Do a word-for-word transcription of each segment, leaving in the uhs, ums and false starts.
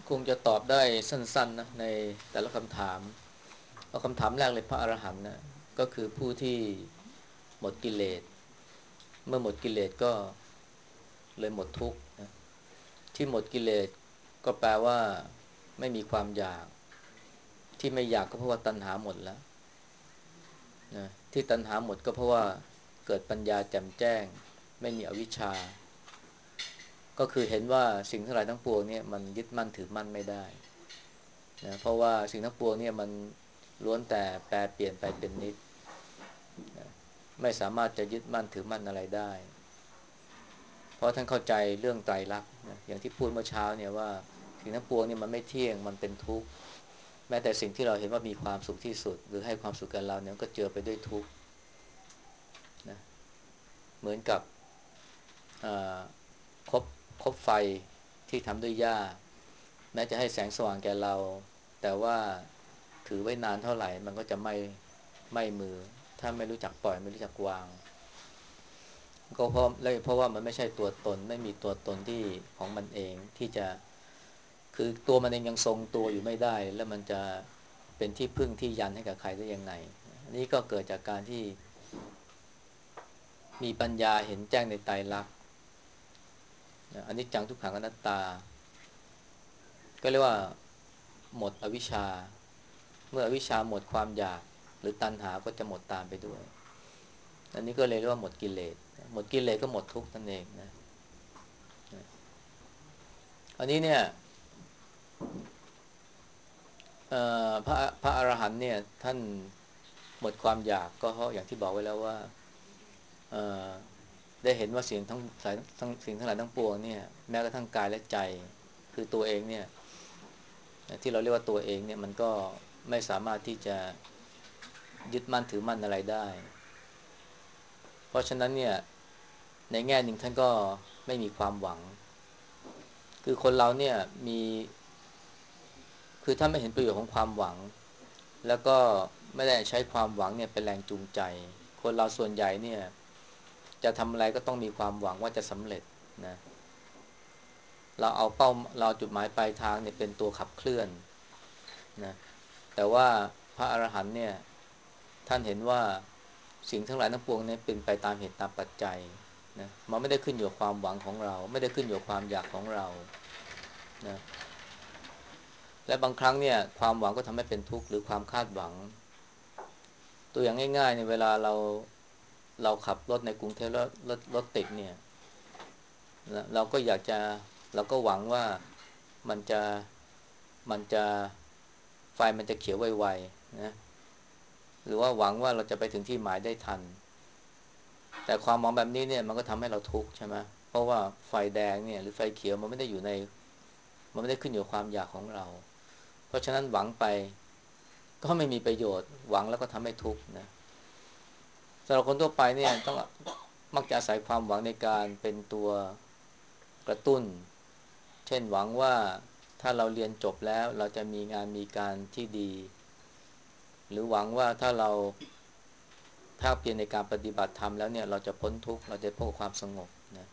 คงจะตอบได้สั้นๆนะในแต่ละคำถามเอาคำถามแรกเลยพระอรหันต์นะก็คือผู้ที่หมดกิเลสเมื่อหมดกิเลสก็เลยหมดทุกข์นะที่หมดกิเลสก็แปลว่าไม่มีความอยากที่ไม่อยากก็เพราะว่าตัณหาหมดแล้วนะที่ตัณหาหมดก็เพราะว่าเกิดปัญญาแจ่มแจ้งไม่มีอวิชชาก็คือเห็นว่าสิ่งทั้งหลายทั้งปวงเนี่ยมันยึดมั่นถือมั่นไม่ได้นะเพราะว่าสิ่งทั้งปวงเนี่ยมันล้วนแต่แปรเปลี่ยนไปเป็นนิจนะไม่สามารถจะยึดมั่นถือมั่นอะไรได้เพราะท่านเข้าใจเรื่องไตรลักษณ์นะอย่างที่พูดเมื่อเช้าเนี่ยว่าสิ่งทั้งปวงเนี่ยมันไม่เที่ยงมันเป็นทุกข์แม้แต่สิ่งที่เราเห็นว่ามีความสุขที่สุดหรือให้ความสุขกับเราเนี่ยก็เจือไปด้วยทุกข์นะเหมือนกับคบคบไฟที่ทำด้วยหญ้าแม้จะให้แสงสว่างแก่เราแต่ว่าถือไว้นานเท่าไหร่มันก็จะไม่ไม่มือถ้าไม่รู้จักปล่อยไม่รู้จักวางก็เพราะเลยเพราะว่ามันไม่ใช่ตัวตนไม่มีตัวตนที่ของมันเองที่จะคือตัวมันเองยังทรงตัวอยู่ไม่ได้แล้วมันจะเป็นที่พึ่งที่ยันให้กับใครได้ยังไงอันนี้ก็เกิดจากการที่มีปัญญาเห็นแจ้งในไตรลักษณ์อนิจจังทุกขังอนัตตาก็เรียกว่าหมดอวิชชาเมื่ออวิชชาหมดความอยากหรือตัณหาก็จะหมดตามไปด้วยอันนี้ก็เลยเรียกว่าหมดกิเลสหมดกิเลสก็หมดทุกข์นั่นเองนะอันนี้เนี่ยพระพระอรหันต์เนี่ยท่านหมดความอยากก็เพราะอย่างที่บอกไว้แล้วว่าได้เห็นว่าสิ่งทั้งสายทั้งสิ่งทั้งหลายทั้งปวงเนี่ยแม้กระทั่งกายและใจคือตัวเองเนี่ยที่เราเรียกว่าตัวเองเนี่ยมันก็ไม่สามารถที่จะยึดมั่นถือมั่นอะไรได้เพราะฉะนั้นเนี่ยในแง่หนึ่งท่านก็ไม่มีความหวังคือคนเราเนี่ยมีคือถ้าไม่เห็นประโยชน์ของความหวังแล้วก็ไม่ได้ใช้ความหวังเนี่ยเป็นแรงจูงใจคนเราส่วนใหญ่เนี่ยจะทำอะไรก็ต้องมีความหวังว่าจะสำเร็จนะเราเอาเป้าเราจุดหมายปลายทางเนี่ยเป็นตัวขับเคลื่อนนะแต่ว่าพระอรหันต์เนี่ยท่านเห็นว่าสิ่งทั้งหลายทั้งปวงเนี่ยเป็นไปตามเหตุตามปัจจัยนะมันไม่ได้ขึ้นอยู่กับความหวังของเราไม่ได้ขึ้นอยู่กับความอยากของเรานะและบางครั้งเนี่ยความหวังก็ทำให้เป็นทุกข์หรือความคาดหวังตัวอย่างง่ายๆเนี่ยเวลาเราเราขับรถในกรุงเทพแล้วรถรถติดเนี่ยเราก็อยากจะเราก็หวังว่ามันจะมันจะไฟมันจะเขียวไวๆนะหรือว่าหวังว่าเราจะไปถึงที่หมายได้ทันแต่ความหวังแบบนี้เนี่ยมันก็ทำให้เราทุกข์ใช่ไหมเพราะว่าไฟแดงเนี่ยหรือไฟเขียวมันไม่ได้อยู่ในมันไม่ได้ขึ้นอยู่กับความอยากของเราเพราะฉะนั้นหวังไปก็ไม่มีประโยชน์หวังแล้วก็ทำให้ทุกข์นะสำหรับคนทั่วไปเนี่ยต้องมักจะอาศัยความหวังในการเป็นตัวกระตุ้นเช่นหวังว่าถ้าเราเรียนจบแล้วเราจะมีงานมีการที่ดีหรือหวังว่าถ้าเราภาคเพียรในการปฏิบัติธรรมแล้วเนี่ยเราจะพ้นทุกข์เราจะพบความสงบนะ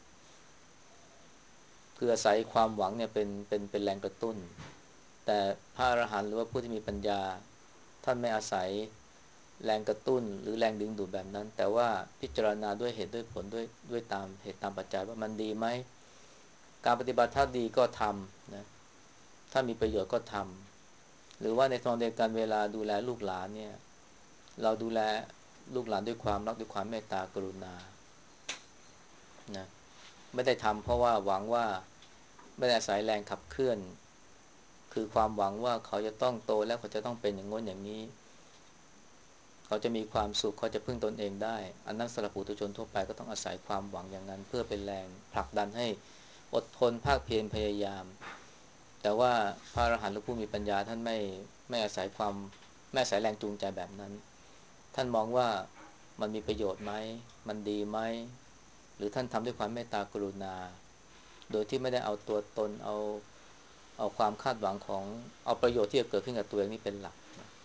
คืออาศัยความหวังเนี่ยเป็นเป็นเป็นแรงกระตุ้นแต่พระอรหันต์หรือว่าผู้ที่มีปัญญาท่านไม่อาศัยแรงกระตุ้นหรือแรงดึงดูดแบบนั้นแต่ว่าพิจารณาด้วยเหตุด้วยผลด้วยด้วยตามเหตุตามปัจจัยว่ามันดีไหมการปฏิบัติถ้าดีก็ทำนะถ้ามีประโยชน์ก็ทำหรือว่าในตอนเดียวกันเวลาดูแลลูกหลานเนี่ยเราดูแลลูกหลานด้วยความรักด้วยความเมตตากรุณานะไม่ได้ทำเพราะว่าหวังว่าไม่ได้อาศัยแรงขับเคลื่อนคือความหวังว่าเขาจะต้องโตแล้วเขาจะต้องเป็นอย่างง้นอย่างนี้เขาจะมีความสุขเขาจะพึ่งตนเองได้อันนั้นสำหรับปุถุชนทั่วไปก็ต้องอาศัยความหวังอย่างนั้นเพื่อเป็นแรงผลักดันให้อดทนภาคเพียรพยายามแต่ว่าพระอรหันต์หรือผู้มีปัญญาท่านไม่ไม่อาศัยความไม่อาศัยแรงจูงใจแบบนั้นท่านมองว่ามันมีประโยชน์ไหมมันดีไหมหรือท่านทำด้วยความเมตตากรุณาโดยที่ไม่ได้เอาตัวตนเอาเอาความคาดหวังของเอาประโยชน์ที่จะเกิดขึ้นกับตัวเองนี่เป็นหลัก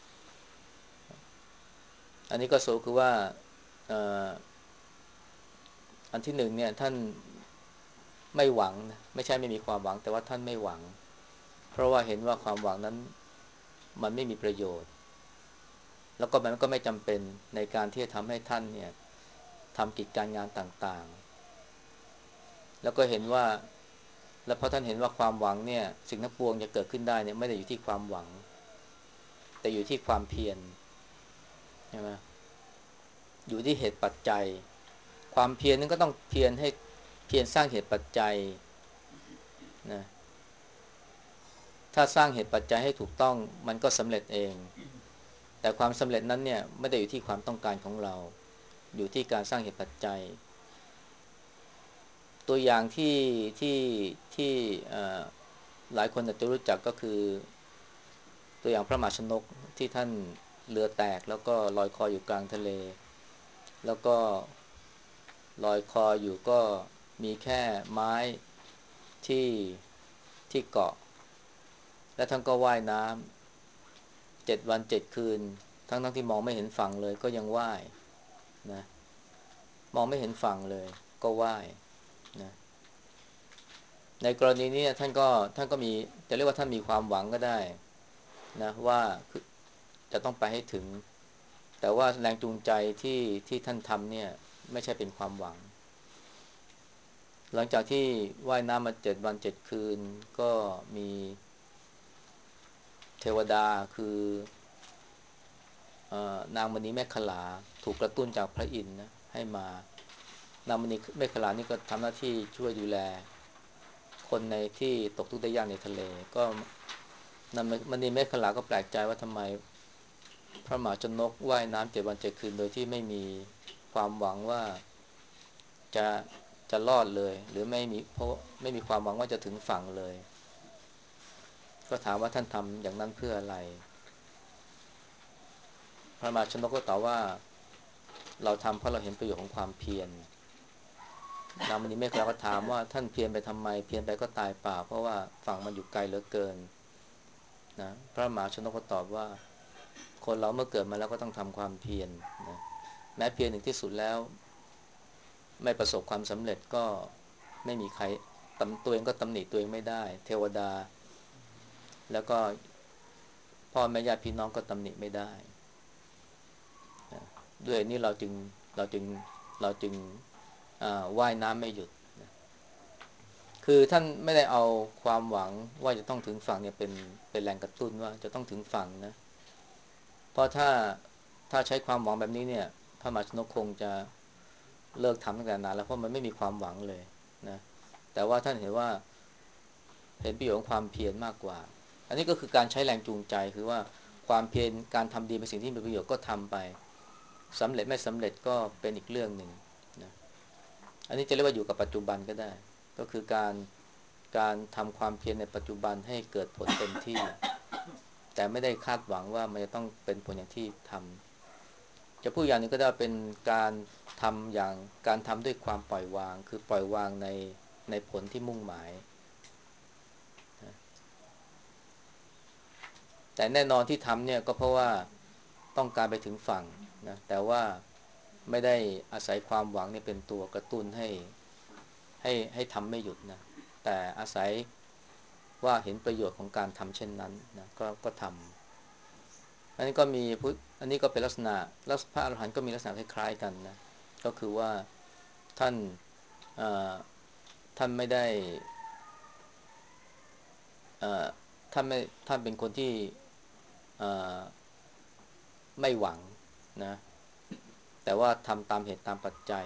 อันนี้ก็สรุปคือว่าเอ่ออันที่หนึ่งเนี่ยท่านไม่หวังนะไม่ใช่ไม่มีความหวังแต่ว่าท่านไม่หวังเพราะว่าเห็นว่าความหวังนั้นมันไม่มีประโยชน์แล้วก็มันก็ไม่จำเป็นในการที่จะทำให้ท่านเนี่ยทำกิจการงานต่างๆแล้วก็เห็นว่าแล้วพอท่านเห็นว่าความหวังเนี่ยสิ่งทั้งปวงจะเกิดขึ้นได้เนี่ยไม่ได้อยู่ที่ความหวังแต่อยู่ที่ความเพียรใช่ไหมอยู่ที่เหตุปัจจัยความเพียรนั้นก็ต้องเพียรให้เพียรสร้างเหตุปัจจัยนะถ้าสร้างเหตุปัจจัยให้ถูกต้องมันก็สำเร็จเองแต่ความสำเร็จนั้นเนี่ยไม่ได้อยู่ที่ความต้องการของเราอยู่ที่การสร้างเหตุปัจจัยตัวอย่างที่ที่ที่หลายคนอาจจะรู้จักก็คือตัวอย่างพระมหาชนกที่ท่านเรือแตกแล้วก็ลอยคออยู่กลางทะเลแล้วก็ลอยคออยู่ก็มีแค่ไม้ที่ที่เกาะและท่านก็ว่ายน้ำเจ็ดวันเจ็ดคืนทั้งทั้งที่มองไม่เห็นฝั่งเลยก็ยังว่ายนะมองไม่เห็นฝั่งเลยก็ว่ายนะในกรณีนี้ท่านก็ท่านก็มีจะเรียกว่าท่านมีความหวังก็ได้นะว่าจะต้องไปให้ถึงแต่ว่าแรงจูงใจที่ที่ท่านทำเนี่ยไม่ใช่เป็นความหวังหลังจากที่ว่ายน้ำมาเจ็ดวันเจ็ดคืนก็มีเทวดาคือเอ่อนางมณีเมขลาถูกกระตุ้นจากพระอินทร์นะให้มานางมณีเมขลานี่ก็ทำหน้าที่ช่วยดูแลคนในที่ตกทุกข์ได้ยากในทะเลก็นางมณีเมขลาก็แปลกใจว่าทำไมพระมหาชนกว่ายน้ำเจ็ดวันเจ็ดคืนโดยที่ไม่มีความหวังว่าจะจะรอดเลยหรือไม่มีเพราะไม่มีความหวังว่าจะถึงฝั่งเลยก็ถามว่าท่านทำอย่างนั้นเพื่ออะไรพระมหาชนกก็ตอบว่าเราทำเพราะเราเห็นประโยชน์ของความเพียรนางมณีเมฆเราก็ถามว่าท่านเพียรไปทำไมเพียรไปก็ตายเปล่าเพราะว่าฝั่งมันอยู่ไกลเหลือเกินนะพระมหาชนกก็ตอบว่าคนเราเมื่อเกิดมาแล้วก็ต้องทำความเพียรนะแม้เพียรถึงที่สุดแล้วไม่ประสบความสำเร็จก็ไม่มีใครตำตัวเองก็ตำหนิตัวเองไม่ได้เทวดาแล้วก็พ่อแม่ญาติพี่น้องก็ตำหนิไม่ได้นะด้วยนี้เราจึงเราจึงเราจึงว่ายน้ำไม่หยุดนะคือท่านไม่ได้เอาความหวังว่าจะต้องถึงฝั่งเนี่ยเป็นเป็นแรงกระตุ้นว่าจะต้องถึงฝั่งนะเพราะถ้าถ้าใช้ความหวังแบบนี้เนี่ยพระมหาชนกคงจะเลิกทำตั้งแต่นานแล้วเพราะมันไม่มีความหวังเลยนะแต่ว่าท่านเห็นว่าเห็นประโยชน์ของความเพียรมากกว่าอันนี้ก็คือการใช้แรงจูงใจคือว่าความเพียรการทำดีเป็นสิ่งที่มีประโยชน์ก็ทำไปสำเร็จไม่สำเร็จก็เป็นอีกเรื่องหนึ่งนะอันนี้จะเรียกว่าอยู่กับปัจจุบันก็ได้ก็คือการการทำความเพียรในปัจจุบันให้เกิดผลเต็มที่แต่ไม่ได้คาดหวังว่ามันจะต้องเป็นผลอย่างที่ทำจะพูดอย่างนึงก็ได้เป็นการทำอย่างการทำด้วยความปล่อยวางคือปล่อยวางในในผลที่มุ่งหมายแต่แน่นอนที่ทำเนี่ยก็เพราะว่าต้องการไปถึงฝั่งนะแต่ว่าไม่ได้อาศัยความหวังเนี่ยเป็นตัวกระตุ้นให้ให้ให้ทำไม่หยุดนะแต่อาศัยว่าเห็นประโยชน์ของการทำเช่นนั้นนะก็ก็ทำอันนี้ก็มีพุทธอันนี้ก็เป็นลักษณะลักษณะพระอรหันต์ก็มีลักษณะคล้ายๆกันนะก็คือว่าท่านท่านไม่ได้ท่านไม่ท่านเป็นคนที่ไม่หวังนะแต่ว่าทำตามเหตุตามปัจจัย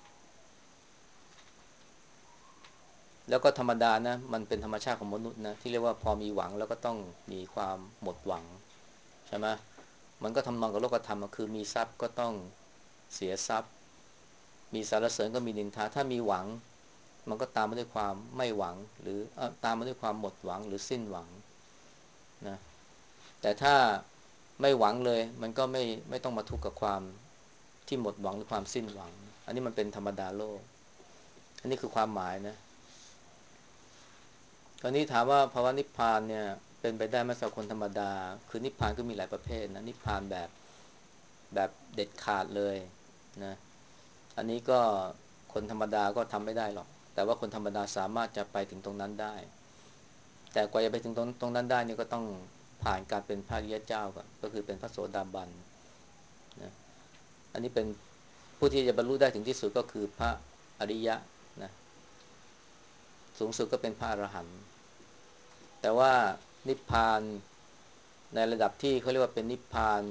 แล้วก็ธรรมดานะมันเป็นธรรมชาติของมนุษย์นะที่เรียกว่าพอมีหวังแล้วก็ต้องมีความหมดหวังใช่ไหมมันก็ทำนองกับโลกธรรมคือมีทรัพย์ก็ต้องเสียทรัพย์มีสรรเสริญก็มีนินทาถ้ามีหวังมันก็ตามมาด้วยความไม่หวังหรือตามมาด้วยความหมดหวังหรือสิ้นหวังนะแต่ถ้าไม่หวังเลยมันก็ไม่ไม่ต้องมาทุกข์กับความที่หมดหวังหรือความสิ้นหวังอันนี้มันเป็นธรรมดาโลกอันนี้คือความหมายนะตอนนี้ถามว่าภาวะนิพพานเนี่ยเป็นไปได้ไหมสำหรับคนธรรมดาคือนิพพานก็มีหลายประเภทนะนิพพานแบบแบบเด็ดขาดเลยนะอันนี้ก็คนธรรมดาก็ทำไม่ได้หรอกแต่ว่าคนธรรมดาสามารถจะไปถึงตรงนั้นได้แต่กว่าจะไปถึงตรงตรงนั้นได้นี่ก็ต้องผ่านการเป็นพระอริยเจ้าก่อนก็คือเป็นพระโสดาบันนะอันนี้เป็นผู้ที่จะบรรลุได้ถึงที่สุดก็คือพระอริยะนะสูงสุดก็เป็นพระอรหันต์แต่ว่านิพพานในระดับที่เขาเรียกว่าเป็นนิพพาน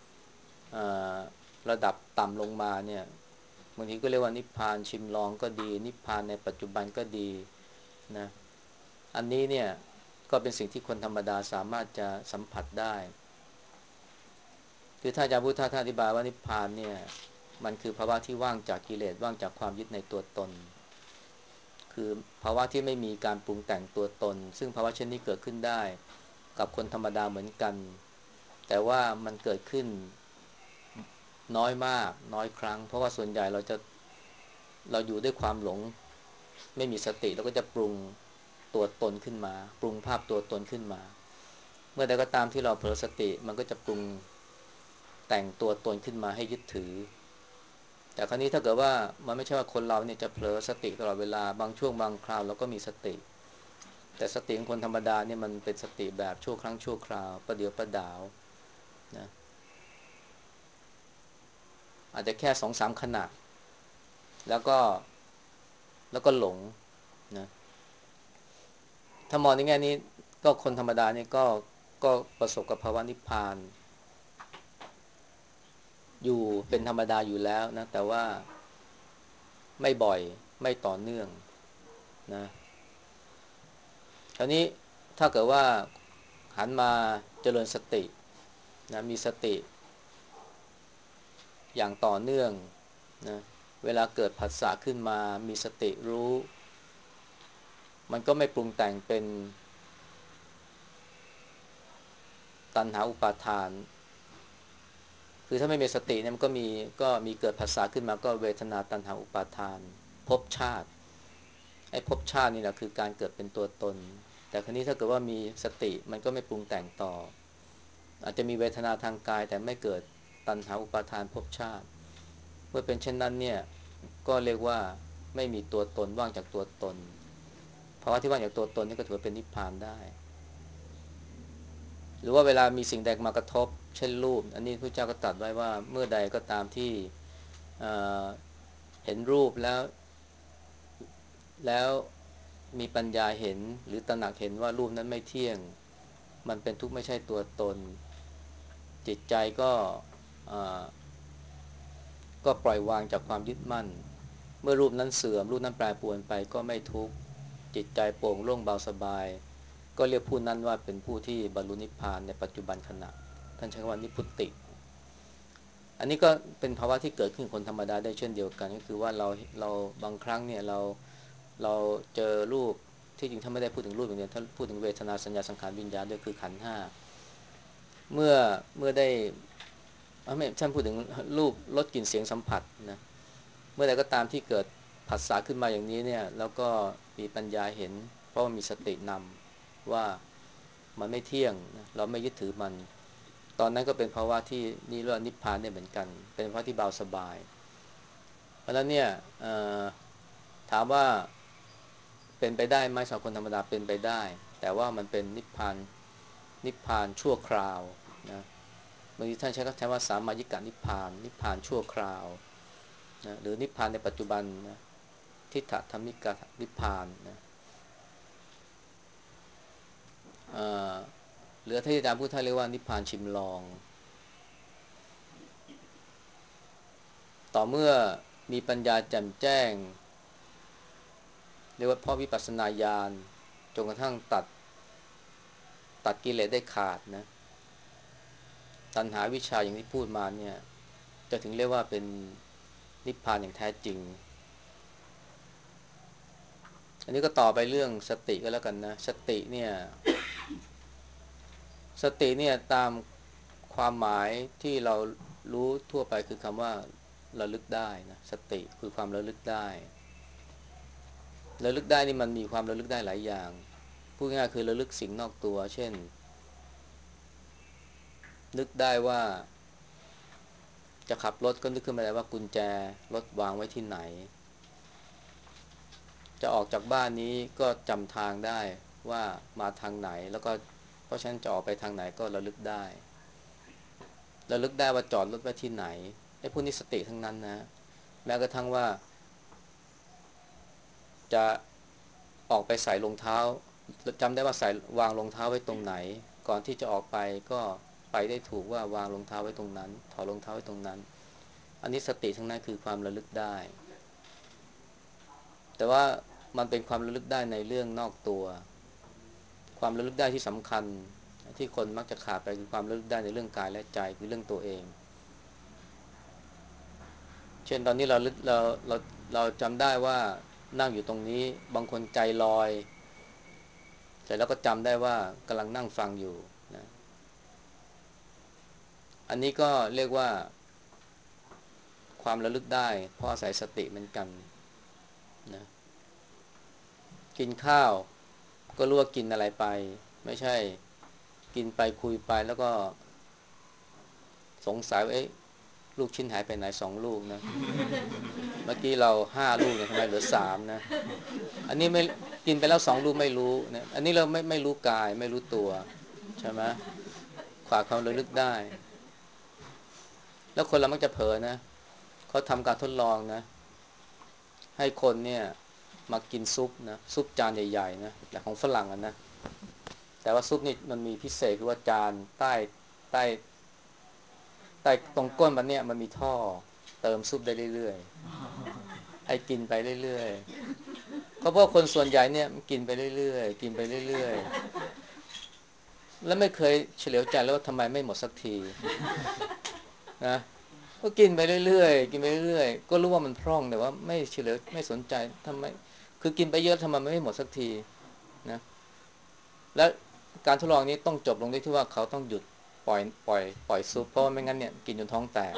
ระดับต่ำลงมาเนี่ยบางทีก็เรียกว่านิพพานชิมลางก็ดีนิพพานในปัจจุบันก็ดีนะอันนี้เนี่ยก็เป็นสิ่งที่คนธรรมดาสามารถจะสัมผัสได้คือถ้าอาจารย์พุทธทาสอธิบายว่านิพพานเนี่ยมันคือภาวะที่ว่างจากกิเลสว่างจากความยึดในตัวตนคือภาวะที่ไม่มีการปรุงแต่งตัวตนซึ่งภาวะเช่นนี้เกิดขึ้นได้กับคนธรรมดาเหมือนกันแต่ว่ามันเกิดขึ้นน้อยมากน้อยครั้งเพราะว่าส่วนใหญ่เราจะเราอยู่ด้วยความหลงไม่มีสติเราก็จะปรุงตัวตนขึ้นมาปรุงภาพตัวตนขึ้นมาเมื่อใดก็ตามที่เราเผลอสติมันก็จะปรุงแต่งตัวตนขึ้นมาให้ยึดถือแต่คราวนี้ถ้าเกิดว่ามันไม่ใช่ว่าคนเราเนี่ยจะเผลอสติตลอดเวลาบางช่วงบางคราวเราก็มีสติแต่สติของคนธรรมดาเนี่ยมันเป็นสติแบบชั่วครั้งชั่วคราวประเดี๋ยวประดาวนะอาจจะแค่สองสามขณะแล้วก็แล้วก็หลงนะถ้ามองในแง่นี้ก็คนธรรมดาเนี่ยก็ก็ประสบกับภาวะนิพพานอยู่เป็นธรรมดาอยู่แล้วนะแต่ว่าไม่บ่อยไม่ต่อเนื่องนะคราวนี้ถ้าเกิดว่าหันมาเจริญสตินะมีสติอย่างต่อเนื่องนะเวลาเกิดผัสสะขึ้นมามีสติรู้มันก็ไม่ปรุงแต่งเป็นตัณหาอุปาทานคือถ้าไม่มีสติเนี่ยมันก็มีก็มีเกิดผัสสะขึ้นมาก็เวทนาตัณหาอุปาทานภพชาติไอ้ภพชาตินี่แหละคือการเกิดเป็นตัวตนแต่คราวนี้ถ้าเกิดว่ามีสติมันก็ไม่ปรุงแต่งต่ออาจจะมีเวทนาทางกายแต่ไม่เกิดตัณหาอุปาทานภพชาติเมื่อเป็นเช่นนั้นเนี่ยก็เรียกว่าไม่มีตัวตนว่างจากตัวตนภาวะที่ว่างจากตัวตนนี่ก็ถือว่าเป็นนิพพานได้หรือว่าเวลามีสิ่งใดมากระทบเช่นรูปอันนี้พระเจ้าก็ตรัสไว้ว่าเมื่อใดก็ตามที่เอ่อเห็นรูปแล้วแล้วมีปัญญาเห็นหรือตระหนักเห็นว่ารูปนั้นไม่เที่ยงมันเป็นทุกข์ไม่ใช่ตัวตนจิตใจก็เอ่อก็ปล่อยวางจากความยึดมั่นเมื่อรูปนั้นเสื่อมรูปนั้นแปรปรวนไปก็ไม่ทุกข์จิตใจโปร่งโล่งเบาสบายก็เรียกผู้นั้นว่าเป็นผู้ที่บรรลุนิพพานในปัจจุบันขณะท่านใช้คำว่านิพพุติอันนี้ก็เป็นภาวะที่เกิดขึ้นคนธรรมดาได้เช่นเดียวกันก็คือว่าเราเราบางครั้งเนี่ยเราเราเจอรูปที่จริงถ้าไม่ได้พูดถึงรูปอย่างเดียวถ้าพูดถึงเวทนาสัญญาสังขารวิญญาณด้วยคือขันธ์ห้าเมื่อเมื่อได้ไม่ท่านพูดถึงรูปรสกลิ่นเสียงสัมผัสนะเมื่อใดก็ตามที่เกิดผัสสะขึ้นมาอย่างนี้เนี่ยแล้วก็มีปัญญาเห็นเพราะว่ามีสตินำว่ามันไม่เที่ยงนะเราไม่ยึดถือมันตอนนั้นก็เป็นภาวะที่นี่เรียกว่านิพพานได้เหมือนกันเป็นภาวะที่เบาสบายเพราะฉะนั้นเนี่ยถามว่าเป็นไปได้ไหมสำหรับคนธรรมดาเป็นไปได้แต่ว่ามันเป็นนิพพานนิพพานชั่วคราวนะบางทีท่านใช้คำว่าสามายิกะนิพพานนิพพานชั่วคราวนะหรือนิพพานในปัจจุบันนะทิฏฐธรรมิกะนิพพานนะหรือที่อาจารย์พูดท่านเรียกว่านิพพานชิมลองต่อเมื่อมีปัญญาแจ่มแจ้งเรียกว่าเพราะวิปัสสนาญาณจนกระทั่งตัดตัดกิเลสได้ขาดนะตัณหาวิชาอย่างที่พูดมาเนี่ยจะถึงเรียกว่าเป็นนิพพานอย่างแท้จริงอันนี้ก็ต่อไปเรื่องสติก็แล้วกันนะสติเนี่ยสติเนี่ยตามความหมายที่เรารู้ทั่วไปคือคำว่าระลึกได้นะสติคือความระลึกได้ระลึกได้นี่มันมีความระลึกได้หลายอย่างพูดง่ายๆคือระลึกสิ่งนอกตัวเช่นนึกได้ว่าจะขับรถก็นึกขึ้นมาได้ว่ากุญแจรถวางไว้ที่ไหนจะออกจากบ้านนี้ก็จำทางได้ว่ามาทางไหนแล้วก็เพราะฉะนั้นจะออกไปทางไหนก็ระลึกได้ระลึกได้ว่าจอดรถไว้ที่ไหนไอ้พวกนี้สติทั้งนั้นนะแม้กระทั่งว่าจะออกไปใส่รองเท้าจำได้ว่าใส่วางรองเท้าไว้ตรงไหนก่อนที่จะออกไปก็ไปได้ถูกว่าวางรองเท้าไว้ตรงนั้นถอดรองเท้าไว้ตรงนั้นอันนี้สติทั้งนั้นคือความระลึกได้แต่ว่ามันเป็นความระลึกได้ในเรื่องนอกตัวความระลึกได้ที่สำคัญที่คนมักจะขาดไปคือความระลึกได้ในเรื่องกายและใจคือเรื่องตัวเองเช่นตอนนี้เราลึกเราเราเราจำได้ว่านั่งอยู่ตรงนี้บางคนใจลอยแต่แล้วก็จำได้ว่ากำลังนั่งฟังอยู่นะอันนี้ก็เรียกว่าความระลึกได้เพราะอาศัยสติเหมือนกันนะกินข้าวก็รู้ว่ากินอะไรไปไม่ใช่กินไปคุยไปแล้วก็สงสัยว่าเอ๊ะลูกชิ้นหายไปไหนสองลูกนะเมื่อกี้เราห้าลูกเนี่ยทำไมเหลือสามนะอันนี้ไม่กินไปแล้วสองลูกไม่รู้นะอันนี้เราไม่ไม่รู้กายไม่รู้ตัวใช่ไหมขาดความระลึกได้แล้วคนเรามักจะเผลอนะเขาทำการทดลองนะให้คนเนี่ยมากินซุปนะซุปจานใหญ่ๆนะแต่ของฝรั่งอ่ะนะแต่ว่าซุปนี่มันมีพิเศษคือว่าจานใต้ใต้ใต้ตรงก้นมันเนี่ยมันมีท่อเติมซุปได้เรื่อยๆให้กินไปเรื่อยๆเขาบอกคนส่วนใหญ่เนี่ยกินไปเรื่อยๆกินไปเรื่อยๆแล้วไม่เคยเฉลียวใจแล้วว่าทำไมไม่หมดสักทีนะก็กินไปเรื่อยๆกินไปเรื่อยๆก็รู้ว่ามันพร่องแต่ว่าไม่เฉลียวไม่สนใจทำไมคือกินไปเยอะทำไมไม่หมดสักทีนะแล้วการทดลองนี้ต้องจบลงด้วยที่ว่าเขาต้องหยุดปล่อยปล่อยปล่อยซุปเพราะไม่งั้นเนี่ยกินจนท้องแตก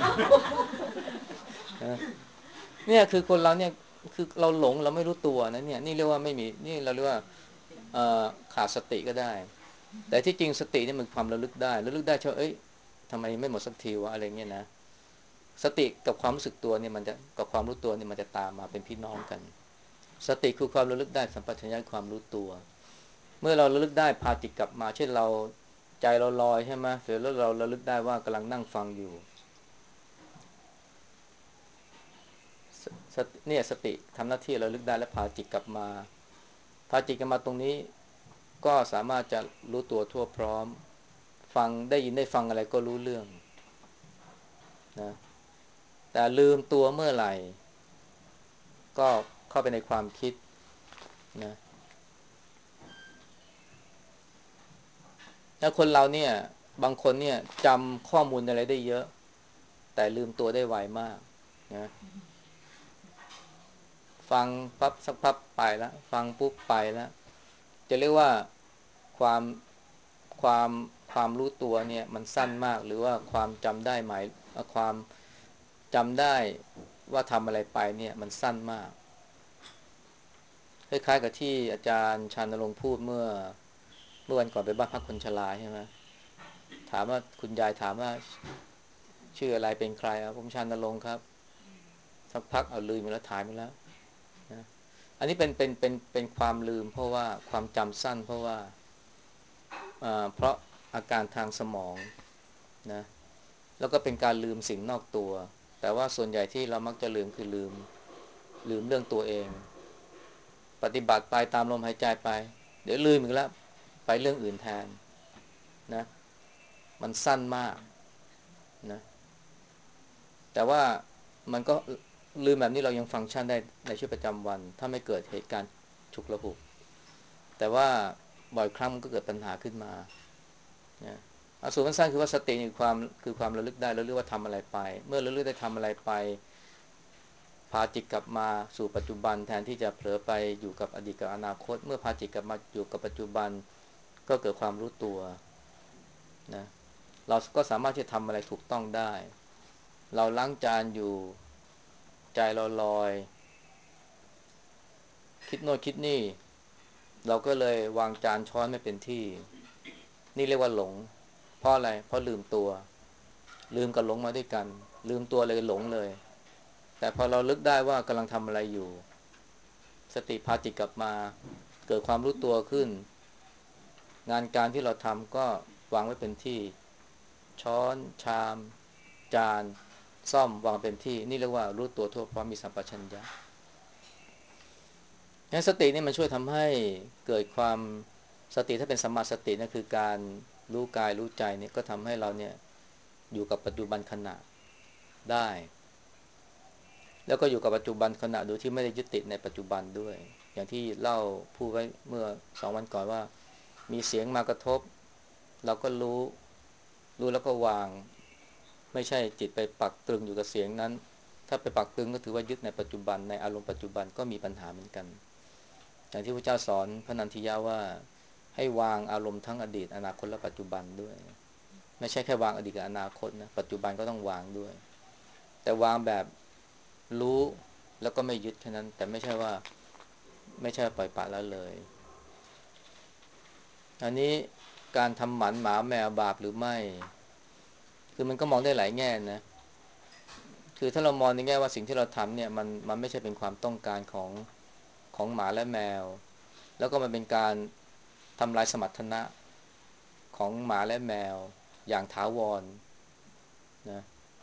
นะเนี่ยคือคนเราเนี่ยคือเราหลงเราไม่รู้ตัวนะเนี่ยนี่เรียกว่าไม่มีนี่เราเรียกว่าเอ่อขาดสติก็ได้แต่ที่จริงสตินี่มันความระลึกได้ระลึกได้เช่าเอ้ยทำไมไม่หมดสักทีวะอะไรเงี้ยนะสติกับความรู้สึกตัวเนี่ยมันจะกับความรู้ตัวเนี่ยมันจะตามมาเป็นพี่น้องกันสติคือความระลึกได้สัมปชัญญะความรู้ตัวเมื่อเราระลึกได้พาจิตกลับมาเช่นเราใจเราลอยใช่ไหมเสร็จแล้วเราระลึกได้ว่ากำลังนั่งฟังอยู่สสเนี่ยสติทำหน้าที่ระลึกได้และพาจิตกลับมาพาจิตกลับมาตรงนี้ก็สามารถจะรู้ตัวทั่วพร้อมฟังได้ยินได้ฟังอะไรก็รู้เรื่องนะแต่ลืมตัวเมื่อไหร่ก็เข้าไปในความคิดนะแล้วคนเราเนี่ยบางคนเนี่ยจำข้อมูลอะไรได้เยอะแต่ลืมตัวได้ไวมากนะฟังปั๊บสักพักไปแล้วฟังปุ๊บไปแล้วจะเรียกว่าความความความรู้ตัวเนี่ยมันสั้นมากหรือว่าความจำได้หมายความจำได้ว่าทำอะไรไปเนี่ยมันสั้นมากคล้ายๆกับที่อาจารย์ชานรงค์พูดเมื่อเมื่อวันก่อนไปบ้านพักคนชราใช่ไหมถามว่าคุณยายถามว่าชื่ออะไรเป็นใครอ่ะผมชานรงค์ครับสักพักเอาลืมไปแล้วถ่ายไปแล้วนะอันนี้เป็นเป็นเป็นเป็นความลืมเพราะว่าความจำสั้นเพราะว่าอ่าเพราะอาการทางสมองนะแล้วก็เป็นการลืมสิ่งนอกตัวแต่ว่าส่วนใหญ่ที่เรามักจะลืมคือลืมลืมเรื่องตัวเองปฏิบัติไปตามลมหายใจไปเดี๋ยวลืมอีกแล้วไปเรื่องอื่นแทนนะมันสั้นมากนะแต่ว่ามันก็ลืมแบบนี้เรายังฟังก์ชันได้ในชีวิตประจำวันถ้าไม่เกิดเหตุการณ์ฉุกละหุกแต่ว่าบ่อยครั้งมันก็เกิดปัญหาขึ้นมานะอสูตรสั้นๆคือว่าสติคือความคือความระลึกได้แล้วเรียกว่าทำอะไรไปเมื่อระลึกได้ทำอะไรไปพาจิตกลับมาสู่ปัจจุบันแทนที่จะเผลอไปอยู่กับอดีตกับอนาคตเมื่อพาจิตกลับมาอยู่กับปัจจุบันก็เกิดความรู้ตัวนะเราก็สามารถที่จะทำอะไรถูกต้องได้เราล้างจานอยู่ใจเราลอยคิดโน่นคิดนี่เราก็เลยวางจานช้อนไม่เป็นที่นี่เรียกว่าหลงเพราะอะไรเพราะลืมตัวลืมกับหลงมาด้วยกันลืมตัวเลยหลงเลยแต่พอเราลึกได้ว่ากำลังทำอะไรอยู่สติพาจิตกลับมาเกิดความรู้ตัวขึ้นงานการที่เราทำก็วางไว้เป็นที่ช้อนชามจานซ่อมวางเป็นที่นี่เรียกว่ารู้ตัวทั่วพร้อมมีสัมปชัญญะงั้นสตินี่มันช่วยทำให้เกิดความสติถ้าเป็นสัมมาสตินั่นคือการรู้กายรู้ใจเนี่ยก็ทำให้เราเนี่ยอยู่กับปัจจุบันขณะได้แล้วก็อยู่กับปัจจุบันขณะโดยที่ไม่ได้ยึดติดในปัจจุบันด้วยอย่างที่เล่าพูดไว้เมื่อสองวันก่อนว่ามีเสียงมากระทบเราก็รู้รู้แล้วก็วางไม่ใช่จิตไปปักตรึงอยู่กับเสียงนั้นถ้าไปปักตรึงก็ถือว่ายึดในปัจจุบันในอารมณ์ปัจจุบันก็มีปัญหาเหมือนกันอย่างที่พระเจ้าสอนพระนันทิยะว่าให้วางอารมณ์ทั้งอดีตอนาคตและปัจจุบันด้วยไม่ใช่แค่วางอดีตกับอนาคตนะปัจจุบันก็ต้องวางด้วยแต่วางแบบรู้แล้วก็ไม่ยึดแค่นั้นแต่ไม่ใช่ว่าไม่ใช่ปล่อยปละละเลยอันนี้การทำหมันหมาแมวบาปหรือไม่คือมันก็มองได้หลายแง่นะคือถ้าเรามองในแง่ว่าสิ่งที่เราทำเนี่ยมันมันไม่ใช่เป็นความต้องการของของหมาและแมวแล้วก็มันเป็นการทำลายสมรรถนะของหมาและแมวอย่างถาวรนะ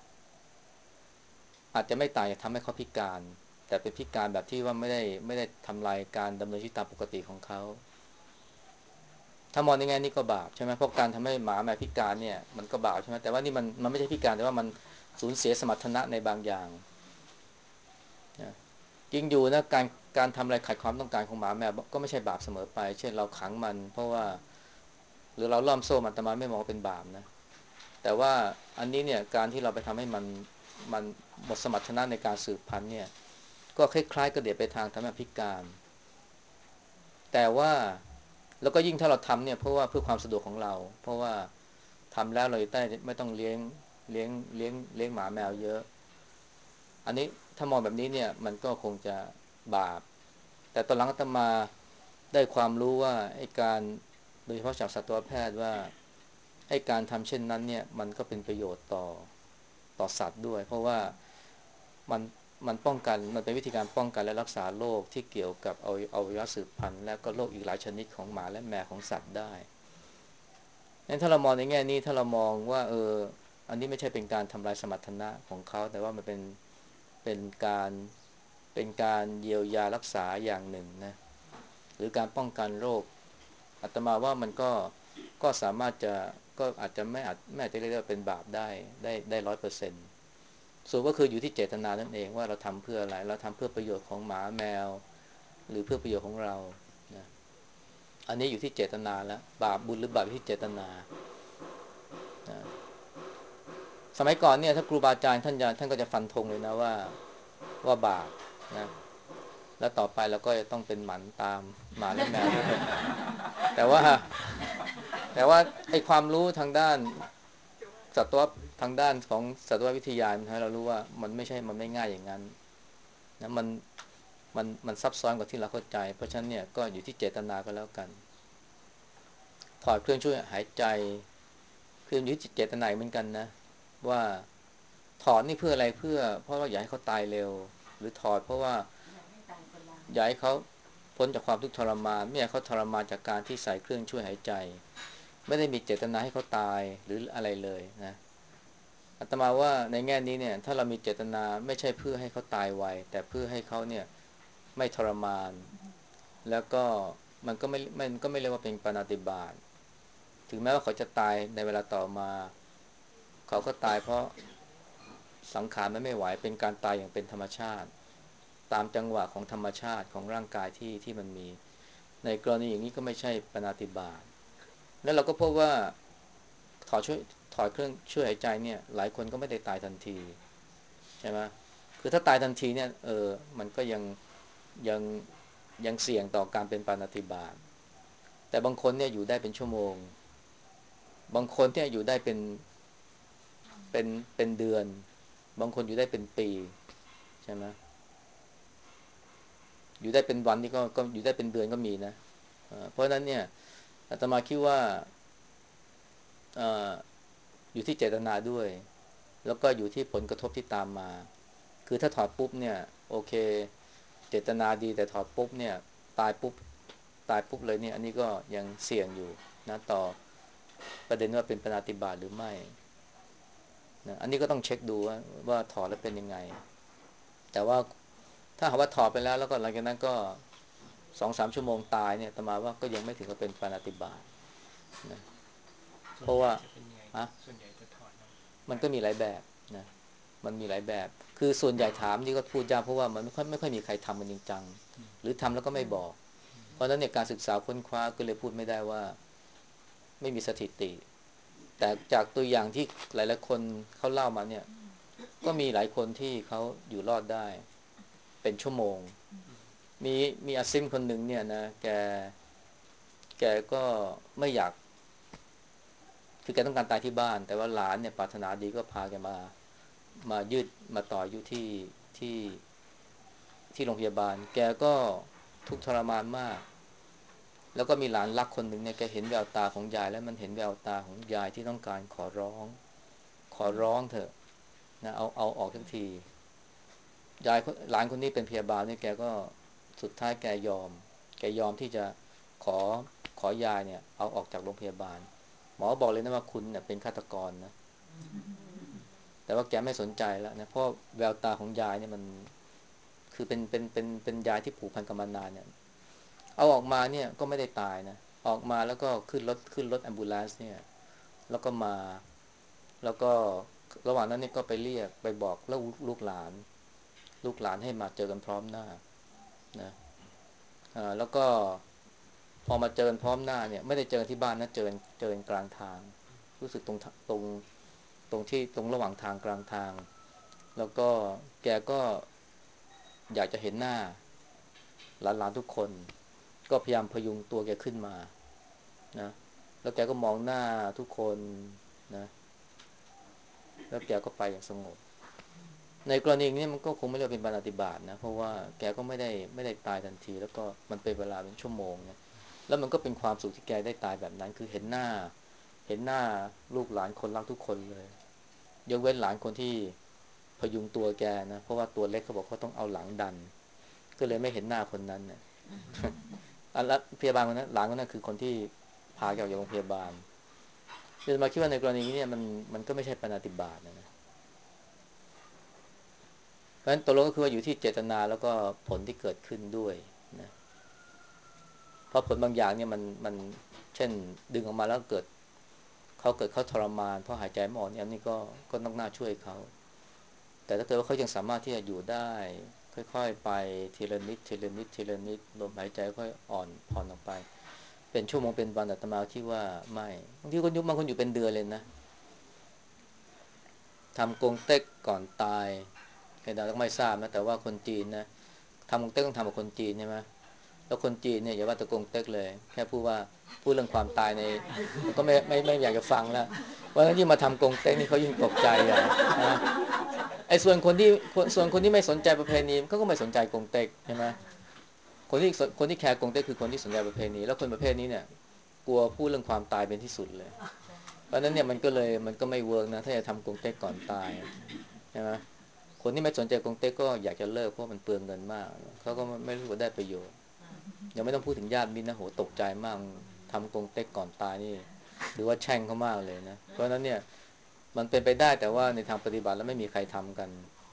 อาจจะไม่ตายทำให้เขาพิการแต่เป็นพิการแบบที่ว่าไม่ได้ไม่ได้ทำลายการดำเนินชีวิตตามปกติของเขาถ้ามองในแง่นี้ก็บาปใช่ไหมเพราะการทำให้หมาแมวพิการเนี่ยมันก็บาปใช่ไหมแต่ว่านี่มันมันไม่ใช่พิการแต่ว่ามันสูญเสียสมรรถนะในบางอย่างนะจริงอยู่นะการการทำอะไรขัดความต้องการของหมาแมวก็ไม่ใช่บาปเสมอไปเช่นเราขังมันเพราะว่าหรือเราล่ามโซ่มันแต่มันไม่มองว่าเป็นบาปนะแต่ว่าอันนี้เนี่ยการที่เราไปทำให้มันมันหมดสมรรถนะในการสืบพันธุ์เนี่ยก็คล้ายๆกระเดียดไปทางทำให้พิการแต่ว่าแล้วก็ยิ่งถ้าเราทำเนี่ยเพราะว่าเพื่อความสะดวกของเราเพราะว่าทำแล้วเราจะได้ไม่ต้องเลี้ยงเลี้ยงเลี้ยงเลี้ยงหมาแมวเยอะอันนี้ถ้ามองแบบนี้เนี่ยมันก็คงจะบาปแต่ตอนหลังอาตมาได้ความรู้ว่าไอ้การโดยเฉพาะจากสัตวแพทย์ว่าไอ้การทำเช่นนั้นเนี่ยมันก็เป็นประโยชน์ต่อต่อสัตว์ด้วยเพราะว่ามันมันป้องกันมันเป็นวิธีการป้องกันและรักษาโรคที่เกี่ยวกับอวัยวะสืบพันธุ์และก็โรคอีกหลายชนิดของหมาและแมวของสัตว์ได้งั้นถ้าเรามองในแง่นี้ถ้าเรามองว่าเอออันนี้ไม่ใช่เป็นการทำลายสมรรถนะของเขาแต่ว่ามันเป็นเป็นการเป็นการเยียวยารักษาอย่างหนึ่งนะหรือการป้องกันโรคอาตมาว่ามันก็ก็สามารถจะก็อาจจะไม่อาจไม่อาจจะเรียกว่าเป็นบาปได้ได้ได้ร้อยเปอร์เซ็นต์ส่วนก็คืออยู่ที่เจตนานั่นเองว่าเราทำเพื่ออะไรเราทำเพื่อประโยชน์ของหมาแมวหรือเพื่อประโยชน์ของเรานะอันนี้อยู่ที่เจตนาแล้วบาปบุญหรือบาปอยู่ที่เจตนานะสมัยก่อนเนี่ยถ้าครูบาอาจารย์ท่านจะท่านก็จะฟันธงเลยนะว่าว่าบาปนะแล้วต่อไปเราก็จะต้องเป็นหมันตามหมาและแมวด้วยแต่ว่าแต่ว่าไอ้ความรู้ทางด้านสัตวทางด้านของสัตววิทยามันทำให้เรารู้ว่ามันไม่ใช่มันไม่ง่ายอย่างนั้นนะมันมันมันซับซ้อนกว่าที่เราเข้าใจเพราะฉะนั้นเนี่ยก็อยู่ที่เจตนาก็แล้วกันถอดเครื่องช่วยหายใจคืออยู่ที่เจตนาเหมือนกันนะว่าถอดนี่เพื่ออะไรเพื่อเพราะว่าอยากให้เขาตายเร็วหรือถอดเพราะว่าอยากให้เขาพ้นจากความทุกข์ทรมานไม่อยากให้เขาทรมานจากการที่ใส่เครื่องช่วยหายใจไม่ได้มีเจตนาให้เขาตายหรืออะไรเลยนะอาตมาว่าในแง่นี้เนี่ยถ้าเรามีเจตนาไม่ใช่เพื่อให้เขาตายไวแต่เพื่อให้เขาเนี่ยไม่ทรมานแล้วก็มันก็ไม่มันก็ไม่เรียกว่าเป็นปาณาติบาตถึงแม้ว่าเขาจะตายในเวลาต่อมาเขาก็ตายเพราะสังขารมันไม่ไหวเป็นการตายอย่างเป็นธรรมชาติตามจังหวะของธรรมชาติของร่างกายที่ที่มันมีในกรณีอย่างนี้ก็ไม่ใช่ปาณาติบาตแล้วเราก็พบว่าถอดช่วยถอดเครื่องช่วยหายใจเนี่ยหลายคนก็ไม่ได้ตายทันทีใช่ไหมคือถ้าตายทันทีเนี่ยเออมันก็ยังยังยังเสี่ยงต่อการเป็นปาณาติบาตแต่บางคนเนี่ยอยู่ได้เป็นชั่วโมงบางคนเนี่ยอยู่ได้เป็นเป็นเป็นเดือนบางคนอยู่ได้เป็นปีใช่ไหมอยู่ได้เป็นวันนี่ก็ก็อยู่ได้เป็นเดือนก็มีนะเอ่อเพราะฉะนั้นเนี่ยอาตมาคิดว่าเอ่ออยู่ที่เจตนาด้วยแล้วก็อยู่ที่ผลกระทบที่ตามมาคือถ้าถอดปุ๊บเนี่ยโอเคเจตนาดีแต่ถอดปุ๊บเนี่ยตายปุ๊บตายปุ๊บเลยเนี่ยอันนี้ก็ยังเสี่ยงอยู่นะต่อประเด็นว่าเป็นปาณาติบาตหรือไม่นะอันนี้ก็ต้องเช็คดูว่าว่าถอดแล้วเป็นยังไงแต่ว่าถ้าหากว่าถอดไปแล้วแล้วก็หลังจากนั้นก็สองสามชั่วโมงตายเนี่ยอาตมาว่าก็ยังไม่ถึงกับเป็นปาณาติบาตนะเพส่วนใหญ่ราะว่าจะเป็นยังไงอะส่วนใหญ่จะถอดแล้วมันตายก็มีหลายแบบนะมันมีหลายแบบคือส่วนใหญ่ถามนี่ก็พูดยากเพราะว่ามันไม่ค่อยไม่ค่อยมีใครทำมันจริงจังอืมหรือทำแล้วก็ไม่บอกอืมเพราะฉะนั้นเนี่ยการศึกษาค้นคว้าก็เลยพูดไม่ได้ว่าไม่มีสถิติแต่จากตัวอย่างที่หลายๆคนเขาเล่ามาเนี่ยก็มีหลายคนที่เขาอยู่รอดได้เป็นชั่วโมงอืมมีมีอาซิมคนหนึ่งเนี่ยนะแกแกก็ไม่อยากคือแกต้องการตายที่บ้านแต่ว่าหลานเนี่ยปรารถนาดีก็พาแกมามายืดมาต่ออายุที่ที่ที่โรงพยาบาลแกก็ทุกข์ทรมานมากแล้วก็มีหลานรักคนหนึ่งเนี่ยแกเห็นแววตาของยายแล้วมันเห็นแววตาของยายที่ต้องการขอร้องขอร้องเถอะนะเอาเอาออกทักทียายหลานคนนี้เป็นพยาบาลเนี่ยแกก็สุดท้ายแกยอมแกยอมที่จะขอขอยายเนี่ยเอาออกจากโรงพยาบาลหมอบอกเลยนะว่าคุณเนี่ยเป็นฆาตกรนะแต่ว่าแกไม่สนใจแล้วนะเพราะแววตาของยายเนี่ยมันคือเป็นเป็นเป็นเป็นยายที่ผูกพันกันมานานเนี่ยเอาออกมาเนี่ยก็ไม่ได้ตายนะออกมาแล้วก็ขึ้นรถขึ้นรถแอมบูเลนซ์เนี่ยแล้วก็มาแล้วก็ระหว่างนั้นเนี่ยก็ไปเรียกไปบอกแล้วลูกหลานลูกหลานให้มาเจอกันพร้อมหน้านะอ่าแล้วก็พอมาเจอกันพร้อมหน้าเนี่ยไม่ได้เจอที่บ้านนะเจอเจอกลางทางรู้สึกตรงตรงตรงที่ตรงระหว่างทางกลางทางแล้วก็แกก็อยากจะเห็นหน้าหลานๆทุกคนก็พยายามพยุงตัวแกขึ้นมานะแล้วแกก็มองหน้าทุกคนนะแล้วแกก็ไปอย่างสงบในกรณีนี้มันก็คงไม่เรียกเป็นปาณาติบาตนะเพราะว่าแกก็ไม่ได้ไม่ได้ตายทันทีแล้วก็มันเป็นเวลาเป็นชั่วโมงนะแล้วมันก็เป็นความสุขที่แกได้ตายแบบนั้นคือเห็นหน้าเห็นหน้าลูกหลานคนรักทุกคนเลยยกเว้นหลานคนที่พยุงตัวแกนะเพราะว่าตัวเล็กเขาบอกเขาต้องเอาหลังดันก็เลยไม่เห็นหน้าคนนั้นเนี่ยอันละพยาบาลคนนั้นหลานคนนั้นคือคนที่พาแกออกจากโรงพยาบาลคือมาคิดว่าในกรณีนี้เนี่ยมันมันก็ไม่ใช่ปาณาติบาตนะนะเพราะฉะนั้นตัวเราก็คือว่าอยู่ที่เจตนาแล้วก็ผลที่เกิดขึ้นด้วยนะเพราะผลบางอย่างเนี่ยมันมันเช่นดึงออกมาแล้วเกิดเขาเกิดเขาทรมานเพราะหายใจไม่ออกเนี่ยอันนี้ก็ก็ต้องน่าช่วยเขาแต่ถ้าเกิดว่าเขายังสามารถที่จะอยู่ได้ค่อยๆไปทีละนิดทีละนิดทีละนิดลมหายใจค่อยอ่อนผ่อนออกไปเป็นชั่วโมงเป็นวันอาตมาที่ว่าไม่บางทีคนยุบบางคนอยู่เป็นเดือนเลยนะทำกงเต็กก่อนตายใครดาต้องไม่ทราบนะแต่ว่าคนจีนนะทำกงเต็กต้องทำกับคนจีนใช่ไหมแล้วคนจีนเนี่ยอย่าว่าแต่กงเต็กเลยแค่พูดว่าพูดเรื่องความตายในมันก็ไม่ไม่ไม่อยากจะฟังแล้วเพราะฉะนั้นยิ่งมาทำกงเต็กนี่เขายิ่งตกใจใหญ่นะไอ้ส่วนคนที่ส่วนคนที่ไม่สนใจประเพณีเขาก็ไม่สนใจกงเต็กใช่ไหมคนที่คนที่แคร์กงเต็กคือคนที่สนใจประเพณีแล้วคนประเภทนี้เนี่ยกลัวพูดเรื่องความตายเป็นที่สุดเลยเพราะนั้นเนี่ยมันก็เลยมันก็ไม่เวิร์กนะถ้าจะทำกงเต็กก่อนตายใช่ไหมคนที่ไม่สนใจกงเต็กก็อยากจะเลิกเพราะมันเปลืองเงินมากเขาก็ไม่รู้ว่าได้ประโยชน์ยังไม่ต้องพูดถึงญาติมิตรนะโหตกใจมากทำกงเต็กก่อนตายนี่ถือว่าแช่งเขามากเลยนะเพราะฉะนั้นเนี่ยมันเป็นไปได้แต่ว่าในทางปฏิบัติแล้วไม่มีใครทำกัน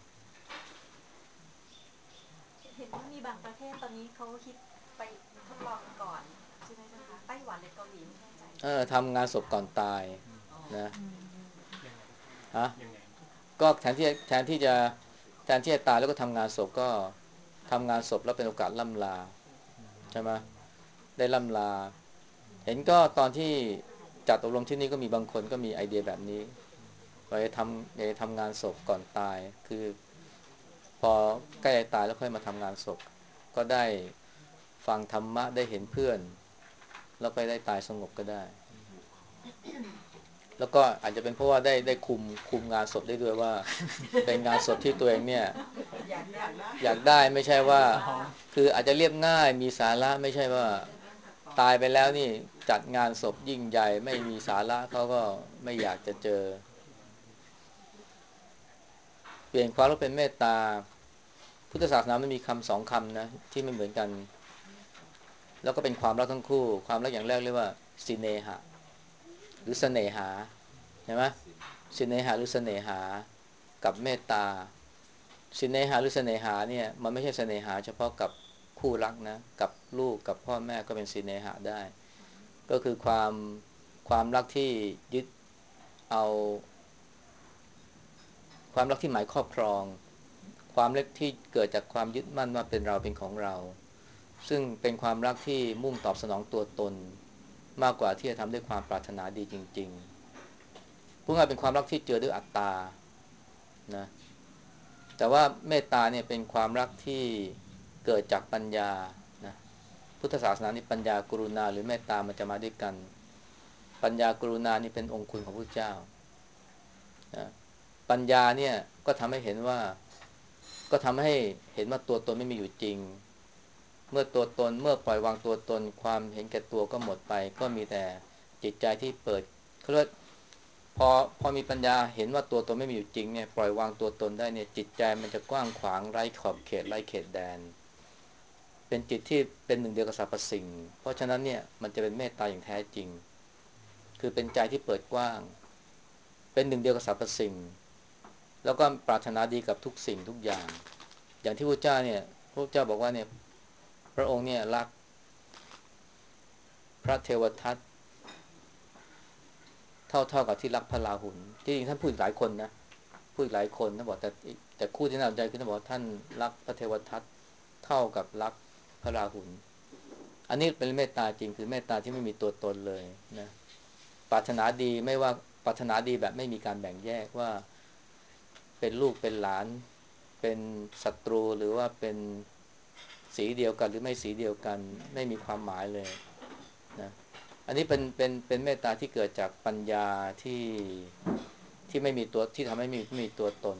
เห็นว่ามีบางประเทศตอนนี้เขาคิดไปทดลองก่อนใช่ไหมเจ้าคะไต้หวันหรือเกาหลีไม่แน่ใจเออทำงานศพก่อนตายอืมนะยังไงฮะยังไงก็แทนที่แทนที่จะแทนที่จะตายแล้วก็ทำงานศพก็ทำงานศพแล้วเป็นโอกาสล่ำลาอืใช่ไหมมได้ล่ำลาเห็นก็ตอนที่จัดอบรมที่นี่ก็มีบางคนก็มีไอเดียแบบนี้อืมว่าจะทำอยากจะทำงานศพก่อนตายคือพอใกล้จะตายแล้วค่อยมาทำงานศพก็ได้ฟังธรรมะได้เห็นเพื่อนแล้วก็ได้ตายสงบก็ได้อืมแล้วก็อาจจะเป็นเพราะว่าได้ได้คุมคุมงานศพได้ด้วยว่าเป็นงานศพที่ตัวเองเนี่ยอยากอยากได้อยากได้ไม่ใช่ว่าอ๋อคืออาจจะเรียบง่ายมีสาระไม่ใช่ว่าตายไปแล้วนี่จัดงานศพยิ่งใหญ่ไม่มีสาระเขาก็ไม่อยากจะเจอเปลี่ยนความรักเป็นเมตตาพุทธศาสนามันมีคำสองคำนะที่ไม่เหมือนกันแล้วก็เป็นความรักทั้งคู่ความรักอย่างแรกเรียกว่าสิเนหะหรือเสน่หาใช่ไหมสิเนหะหรือเสน่หากับเมตตาสิเนหาหรือเสน่หาเนี่ยมันไม่ใช่เสน่หาเฉพาะกับคู่รักนะกับลูกกับพ่อแม่ก็เป็นสิเนหะได้ก็คือความความรักที่ยึดเอาความรักที่หมายครอบครองความรักที่เกิดจากความยึดมั่นว่าเป็นเราเป็นของเราซึ่งเป็นความรักที่มุ่งตอบสนองตัวตนมากกว่าที่จะทำด้วยความปรารถนาดีจริงๆพูดง่ายเป็นความรักที่เจือด้วยอัตตานะแต่ว่าเมตตาเนี่ยเป็นความรักที่เกิดจากปัญญานะพุทธศาสนานี่ปัญญากรุณาหรือเมตตามันจะมาด้วยกันปัญญากรุณานี่เป็นองค์คุณของพระเจ้านะปัญญาเนี่ยก็ทำให้เห็นว่าก็ทำให้เห็นว่าตัวตนไม่มีอยู่จริงเมื่อตัวตนเมื่อปล่อยวางตัวตนความเห็นแก่ตัวก็หมดไปก็มีแต่จิตใจที่เปิดเขาเรียกพอพอมีปัญญาเห็นว่าตัวตนไม่มีอยู่จริงเนี่ยปล่อยวางตัวตนได้เนี่ยจิตใจมันจะกว้างขวางไร้ขอบเขตไร้เขตแดนเป็นจิตที่เป็นหนึ่งเดียวกับสรรพสิ่งเพราะฉะนั้นเนี่ยมันจะเป็นเมตตาอย่างแท้จริงคือเป็นใจที่เปิดกว้างเป็นหนึ่งเดียวกับสรรพสิ่งแล้วก็ปรารถนาดีกับทุกสิ่งทุกอย่างอย่างที่พระเจ้าเนี่ยพระเจ้าบอกว่าเนี่ยพระองค์เนี่ยรักพระเทวทัตเท่าเท่ากับที่รักพระราหุลที่จริงท่านพูดหลายคนนะพูดหลายคนท่านบอกแต่แต่คู่ที่น่าสนใจคือท่านบอกท่านรักพระเทวทัตเท่ากับรักพระราหุลอันนี้เป็นเมตตาจริงคือเมตตาที่ไม่มีตัวตนเลยนะปรารถนาดีไม่ว่าปรารถนาดีแบบไม่มีการแบ่งแยกว่าเป็นลูกเป็นหลานเป็นศัตรูหรือว่าเป็นสีเดียวกันหรือไม่สีเดียวกันไม่มีความหมายเลยนะอันนี้เป็นเป็นเป็นเมตตาที่เกิดจากปัญญาที่ที่ไม่มีตัวที่ทำให้มีไม่มีตัวตน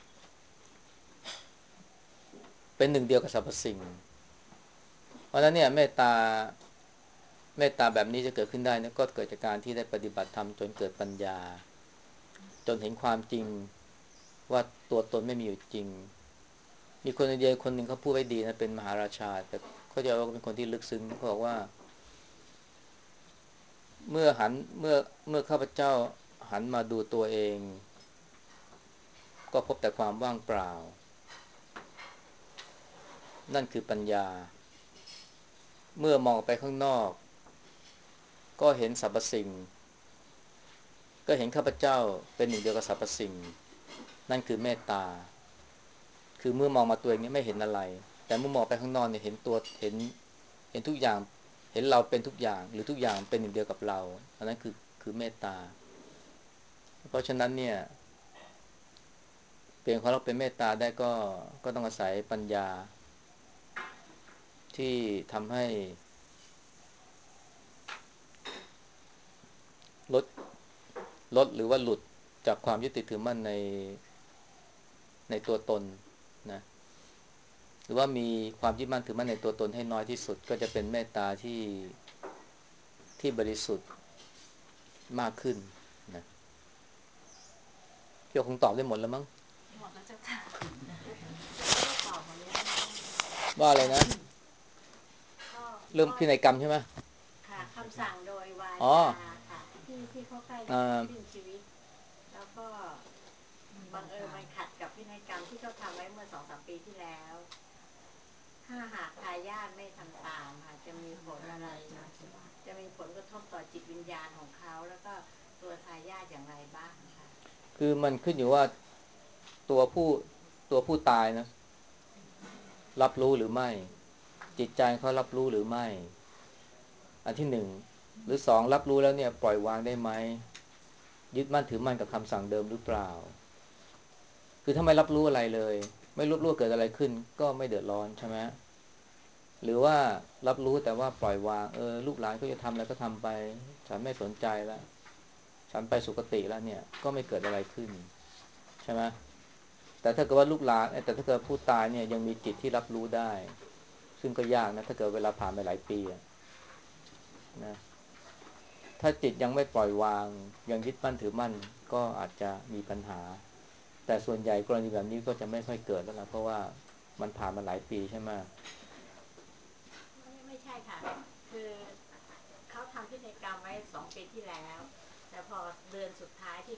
เป็นหนึ่งเดียวกับสรรพสิ่งเพราะฉะนั้นเนี่ยเมตตาเมตตาแบบนี้จะเกิดขึ้นได้นะก็เกิดจากการที่ได้ปฏิบัติธรรมจนเกิดปัญญาจนเห็นความจริงว่าตัวตนไม่มีอยู่จริงมีคนอินเดียคนหนึ่งเขาพูดไว้ดีนะเป็นมหาราชาแต่เขาจะว่าเป็นคนที่ลึกซึ้งเขาบอกว่าเมื่อหันเมื่อเมื่อข้าพเจ้าหันมาดูตัวเองก็พบแต่ความว่างเปล่านั่นคือปัญญาเมื่อมองไปข้างนอกก็เห็นสรรพสิ่งก็เห็นข้าพเจ้าเป็นหนึ่งเดียวกับสรรพสิ่งนั่นคือเมตตาคือเมื่อมองมาตัวเองนี้ไม่เห็นอะไรแต่เมื่อมองไปข้างนอกเนี่ยเห็นตัวเห็นเห็นทุกอย่างเห็นเราเป็นทุกอย่างหรือทุกอย่างเป็นหนึ่งเดียวกับเราอันนั้นคือคือเมตตาเพราะฉะนั้นเนี่ยเปลี่ยนความรักเป็นเมตตาได้ก็ก็ต้องอาศัยปัญญาที่ทำให้ลดลดหรือว่าหลุดจากความยึดติดถือมั่นในในตัวตนนะหรือว่ามีความยึดมั่นถือมั่นในตัวตนให้น้อยที่สุดก็จะเป็นเมตตาที่ที่บริสุทธิ์มากขึ้นนะพี่คงตอบได้หมดแล้วมั้งหมดแล้วเจ้าค่ะไม่ได้ตอบหมดเลยว่าอะไรนะก็เรื่องก็พินัยกรรมใช่ไหมค่ะคำสั่งโดยวาอ๋อจาค่ะที่ที่เขาใกล้อ่จะาสิ้นชีวิตแล้วก็บังเอิญมันขัดกับพินัยกรรมที่เขาทำไว้เมื่อสองสามปีที่แล้วถ้าหากทายาทไม่ทำตามค่ะจะมีผลอะไรจะมีผลกระทบต่อจิตวิญญาณของเขาแล้วก็ตัวทายาทอย่างไรบ้างค่ะคือมันขึ้นอยู่ว่าตัวผู้ตัวผู้ตายนะรับรู้หรือไม่จิตใจเขารับรู้หรือไม่อันที่หนึ่งหรือสองรับรู้แล้วเนี่ยปล่อยวางได้ไหมยึดมั่นถือมั่นกับคำสั่งเดิมหรือเปล่าคือถ้าไม่รับรู้อะไรเลยไม่รู้ว่าเกิดอะไรขึ้นก็ไม่เดือดร้อนใช่ไหมหรือว่ารับรู้แต่ว่าปล่อยวางเออลูกหลานเขาจะทำอะไรก็ทำไปฉันไม่สนใจแล้วฉันไปสุคติแล้วเนี่ยก็ไม่เกิดอะไรขึ้นใช่ไหมแต่ถ้าเกิดว่าลูกหลานแต่ถ้าเกิดผู้ตายเนี่ยยังมีจิตที่รับรู้ได้ซึ่งก็ยากนะถ้าเกิดเวลาผ่านไปหลายปีนะถ้าจิตยังไม่ปล่อยวางยังยึดมั่นถือมั่นก็อาจจะมีปัญหาแต่ส่วนใหญ่กรณีแบบนี้ก็จะไม่ค่อยเกิดแล้วนะเพราะว่ามันผ่านมาหลายปีใช่ไหมไม่ไม่ใช่ค่ะ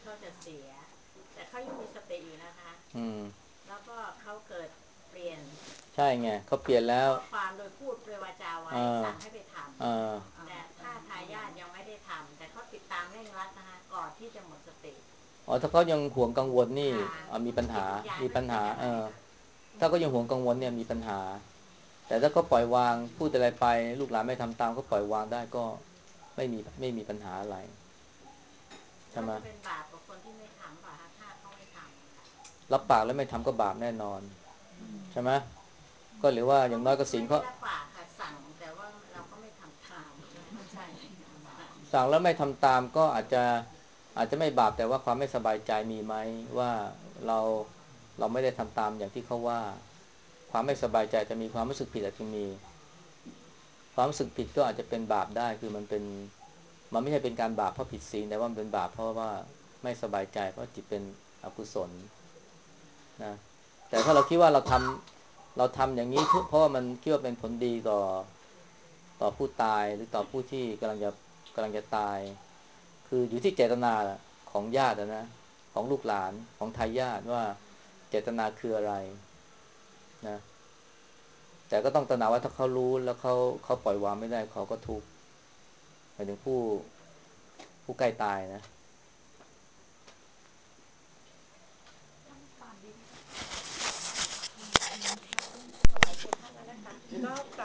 เขาจะเสียแต่เขายังมีสติอยู่นะคะอืมแล้วก็เขาเกิดเปลี่ยนใช่ไงเขาเปลี่ยนแล้วข้อความโดยพูดโดยวาจาไว้สั่งให้ไปทำแต่ถ้าทายาทยังไม่ได้ทำแต่เขาติดตามเร่งรัดนะคะก่อนที่จะหมดสติอ๋อถ้าเขายังห่วงกังวลนี่มีปัญหามีปัญหาเออถ้าก็ยังห่วงกังวลเนี่ยมีปัญหาแต่ถ้าก็ปล่อยวางพูดอะไรไปลูกหลานไม่ทำตามก็ปล่อยวางได้ก็ไม่มีไม่มีปัญหาอะไรใช่ไหมจะเป็นบาปกับคนที่ไม่ทำป่ะคะถ้าเขาไม่ทำรับปากแล้วไม่ทำก็บาปแน่นอนใช่ไหมก็หรือว่าอย่างน้อยก็ศีลเขาไม่ได้รับปากค่ะสั่งแต่ว่าเราก็ไม่ทำตามใช่สั่งแล้วไม่ทำตามก็อาจจะอาจจะไม่บาปแต่ว่าความไม่สบายใจมีไหมว่าเราเราไม่ได้ทำตามอย่างที่เขาว่าความไม่สบายใจจะมีความรู้สึกผิดอาจจะมีความรู้สึกผิดก็อาจจะเป็นบาปได้คือมันเป็นมันไม่ใช่เป็นการบาปเพราะผิดศีลแต่ว่ามันเป็นบาปเพราะว่าไม่สบายใจเพราะจิตเป็นอกุศลนะแต่ถ้าเราคิดว่าเราทำเราทำอย่างนี้เพราะว่ามันคิดว่าเป็นผลดีต่อต่อผู้ตายหรือต่อผู้ที่กำลังจะกำลังจะตายคืออยู่ที่เจตนาของญาตินะของลูกหลานของทายาทว่าเจตนาคืออะไรนะแต่ก็ต้องตระหนักว่าถ้าเขารู้แล้วเขาเขาปล่อยวางไม่ได้เขาก็ทุกข์หมายถึงผู้ผู้ใกล้ตายนะถวายเกียรติท่านแล้วนะคะก็